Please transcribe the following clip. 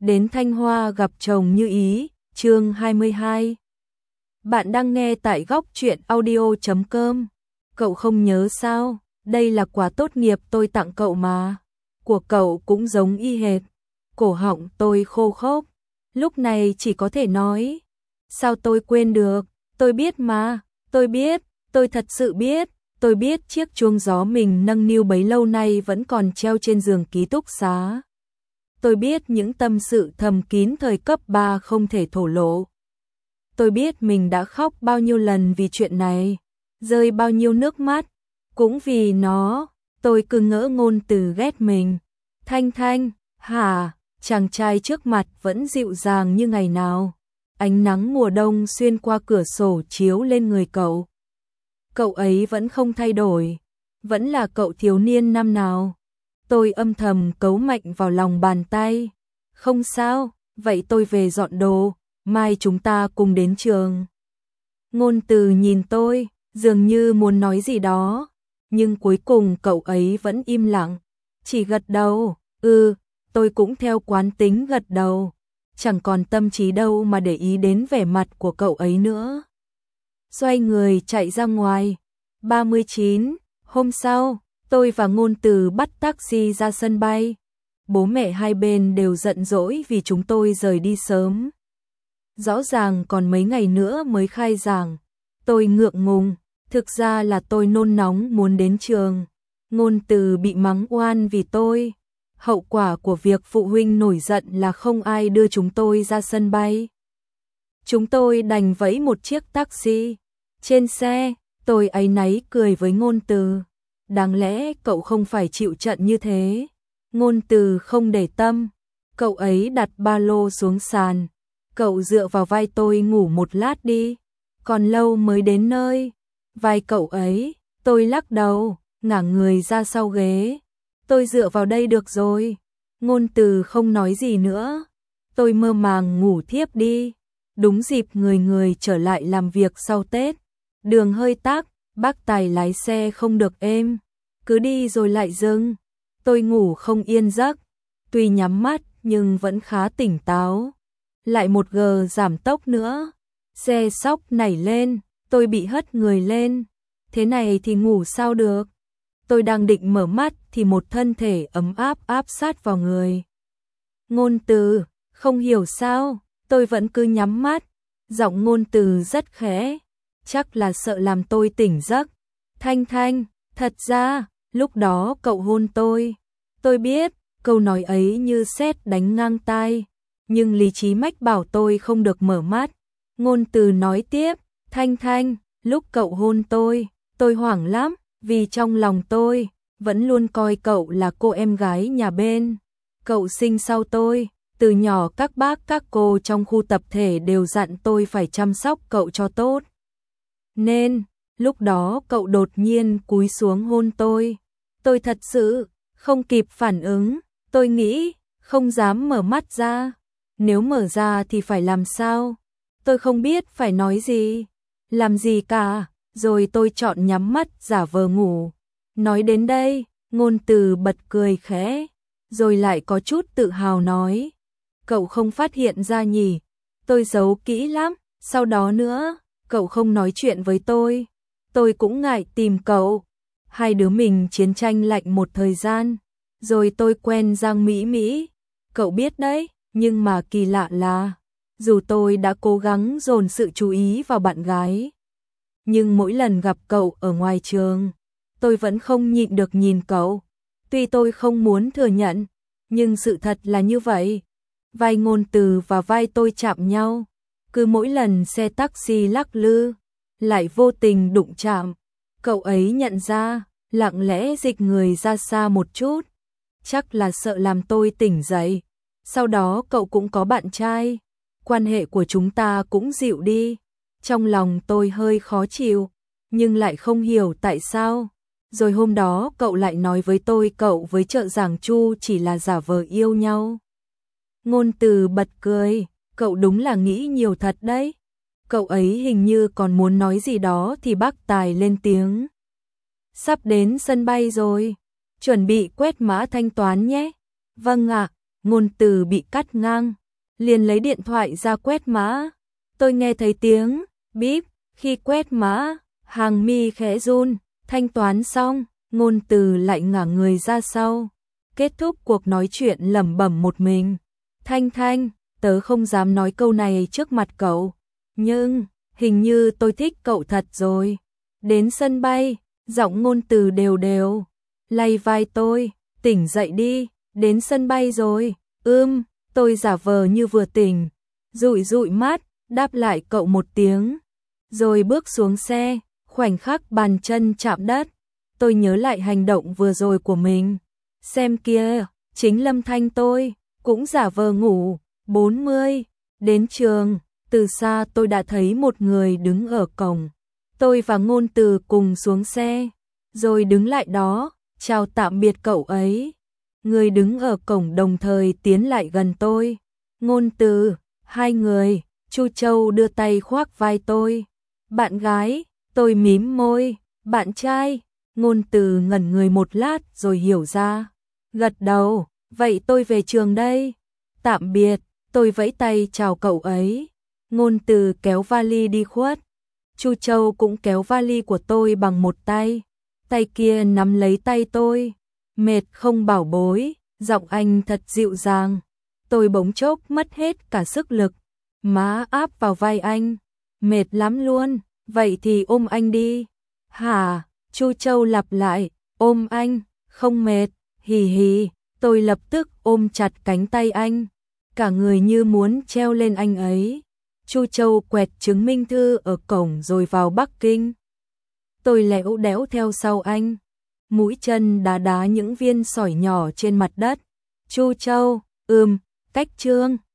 đến Thanh Hoa gặp chồng như ý, chương 22. Bạn đang nghe tại góc truyện audio.com. Cậu không nhớ sao, đây là quà tốt nghiệp tôi tặng cậu mà. Của cậu cũng giống y hệt. Cổ họng tôi khô khốc, lúc này chỉ có thể nói. Sao tôi quên được, tôi biết mà, tôi biết, tôi thật sự biết. Tôi biết chiếc chuông gió mình nâng niu bấy lâu nay vẫn còn treo trên giường ký túc xá. Tôi biết những tâm sự thầm kín thời cấp 3 không thể thổ lộ. Tôi biết mình đã khóc bao nhiêu lần vì chuyện này, rơi bao nhiêu nước mắt, cũng vì nó. Tôi cứ ngỡ ngôn từ ghét mình. Thanh Thanh, hả? Chàng trai trước mặt vẫn dịu dàng như ngày nào. Ánh nắng mùa đông xuyên qua cửa sổ chiếu lên người cậu. Cậu ấy vẫn không thay đổi, vẫn là cậu thiếu niên năm nào. Tôi âm thầm cấu mạnh vào lòng bàn tay. Không sao, vậy tôi về dọn đồ, mai chúng ta cùng đến trường. Ngôn từ nhìn tôi, dường như muốn nói gì đó, nhưng cuối cùng cậu ấy vẫn im lặng, chỉ gật đầu. Tôi cũng theo quán tính gật đầu, chẳng còn tâm trí đâu mà để ý đến vẻ mặt của cậu ấy nữa. Xoay người chạy ra ngoài. 39. Hôm sau, tôi và Ngôn Từ bắt taxi ra sân bay. Bố mẹ hai bên đều giận dỗi vì chúng tôi rời đi sớm. Rõ ràng còn mấy ngày nữa mới khai giảng. Tôi ngượng ngùng, thực ra là tôi nôn nóng muốn đến trường. Ngôn Từ bị mắng oan vì tôi. Hậu quả của việc phụ huynh nổi giận là không ai đưa chúng tôi ra sân bay. Chúng tôi đành vẫy một chiếc taxi. Trên xe, tôi áy náy cười với Ngôn Từ. Đáng lẽ cậu không phải chịu trận như thế. Ngôn Từ không để tâm. Cậu ấy đặt ba lô xuống sàn. Cậu dựa vào vai tôi ngủ một lát đi. Còn lâu mới đến nơi. Vai cậu ấy, tôi lắc đầu, ngả người ra sau ghế. Tôi dựa vào đây được rồi. Ngôn Từ không nói gì nữa. Tôi mơ màng ngủ thiếp đi. Đúng dịp người trở lại làm việc sau Tết. Đường hơi tắc, bác tài lái xe không được êm, cứ đi rồi lại dừng. Tôi ngủ không yên giấc, tuy nhắm mắt nhưng vẫn khá tỉnh táo. Lại một gờ giảm tốc nữa, xe sóc nảy lên, tôi bị hất người lên. Thế này thì ngủ sao được? Tôi đang định mở mắt thì một thân thể ấm áp áp sát vào người. Ngôn Từ, không hiểu sao, tôi vẫn cứ nhắm mắt. Giọng Ngôn Từ rất khẽ, chắc là sợ làm tôi tỉnh giấc. Thanh Thanh, thật ra, lúc đó cậu hôn tôi. Tôi biết, câu nói ấy như sét đánh ngang tai, nhưng lý trí mách bảo tôi không được mở mắt. Ngôn Từ nói tiếp, Thanh Thanh, lúc cậu hôn tôi hoảng lắm, vì trong lòng tôi vẫn luôn coi cậu là cô em gái nhà bên. Cậu sinh sau tôi, từ nhỏ các bác các cô trong khu tập thể đều dặn tôi phải chăm sóc cậu cho tốt. Nên, lúc đó cậu đột nhiên cúi xuống hôn tôi. Tôi thật sự không kịp phản ứng, tôi nghĩ, không dám mở mắt ra. Nếu mở ra thì phải làm sao? Tôi không biết phải nói gì, làm gì cả, rồi tôi chọn nhắm mắt giả vờ ngủ. Nói đến đây, Ngôn Từ bật cười khẽ, rồi lại có chút tự hào nói. Cậu không phát hiện ra nhỉ? Tôi giấu kỹ lắm, sau đó nữa. Cậu không nói chuyện với tôi cũng ngại tìm cậu. Hai đứa mình chiến tranh lạnh một thời gian, rồi tôi quen Giang Mỹ Mỹ. Cậu biết đấy, nhưng mà kỳ lạ là, dù tôi đã cố gắng dồn sự chú ý vào bạn gái, nhưng mỗi lần gặp cậu ở ngoài trường, tôi vẫn không nhịn được nhìn cậu. Tuy tôi không muốn thừa nhận, nhưng sự thật là như vậy. Vai Ngôn Từ và vai tôi chạm nhau. Cứ mỗi lần xe taxi lắc lư, lại vô tình đụng chạm, cậu ấy nhận ra, lặng lẽ dịch người ra xa một chút. Chắc là sợ làm tôi tỉnh dậy. Sau đó cậu cũng có bạn trai, quan hệ của chúng ta cũng dịu đi. Trong lòng tôi hơi khó chịu, nhưng lại không hiểu tại sao. Rồi hôm đó cậu lại nói với tôi cậu với Trợ Giảng Chu chỉ là giả vờ yêu nhau. Ngôn Từ bật cười. Cậu đúng là nghĩ nhiều thật đấy. Cậu ấy hình như còn muốn nói gì đó thì bác tài lên tiếng. Sắp đến sân bay rồi, chuẩn bị quét mã thanh toán nhé. Vâng ạ. Ngôn Từ bị cắt ngang, liền lấy điện thoại ra quét mã. Tôi nghe thấy tiếng bíp, khi quét mã, hàng mi khẽ run, thanh toán xong, Ngôn Từ lại ngả người ra sau. Kết thúc cuộc nói chuyện lẩm bẩm một mình. Thanh Thanh, tớ không dám nói câu này trước mặt cậu, nhưng hình như tôi thích cậu thật rồi. Đến sân bay, giọng Ngôn Từ đều đều, lay vai tôi, tỉnh dậy đi, đến sân bay rồi. Tôi giả vờ như vừa tỉnh, dụi dụi mắt, đáp lại cậu một tiếng, rồi bước xuống xe. Khoảnh khắc bàn chân chạm đất, tôi nhớ lại hành động vừa rồi của mình. Xem kia, chính Lâm Thanh tôi, cũng giả vờ ngủ. 40, đến trường, từ xa tôi đã thấy một người đứng ở cổng. Tôi và Ngôn Từ cùng xuống xe, rồi đứng lại đó, chào tạm biệt cậu ấy. Người đứng ở cổng đồng thời tiến lại gần tôi. Ngôn Từ, hai người. Chu Châu đưa tay khoác vai tôi. Bạn gái, tôi mím môi. Bạn trai. Ngôn Từ ngẩn người một lát rồi hiểu ra, gật đầu. Vậy tôi về trường đây. Tạm biệt. Tôi vẫy tay chào cậu ấy. Ngôn Từ kéo vali đi khuất. Chu Châu cũng kéo vali của tôi bằng một tay. Tay kia nắm lấy tay tôi. Mệt không bảo bối, giọng anh thật dịu dàng. Tôi bỗng chốc mất hết cả sức lực. Má áp vào vai anh. Mệt lắm luôn, vậy thì ôm anh đi. Hả? Chu Châu lặp lại, ôm anh, không mệt, hì hì. Tôi lập tức ôm chặt cánh tay anh, cả người như muốn treo lên anh ấy. Chu Châu quẹt chứng minh thư ở cổng rồi vào Bắc Kinh. Tôi lẽo đẽo theo sau anh, mũi chân đá đá những viên sỏi nhỏ trên mặt đất. Chu Châu, cách Trương.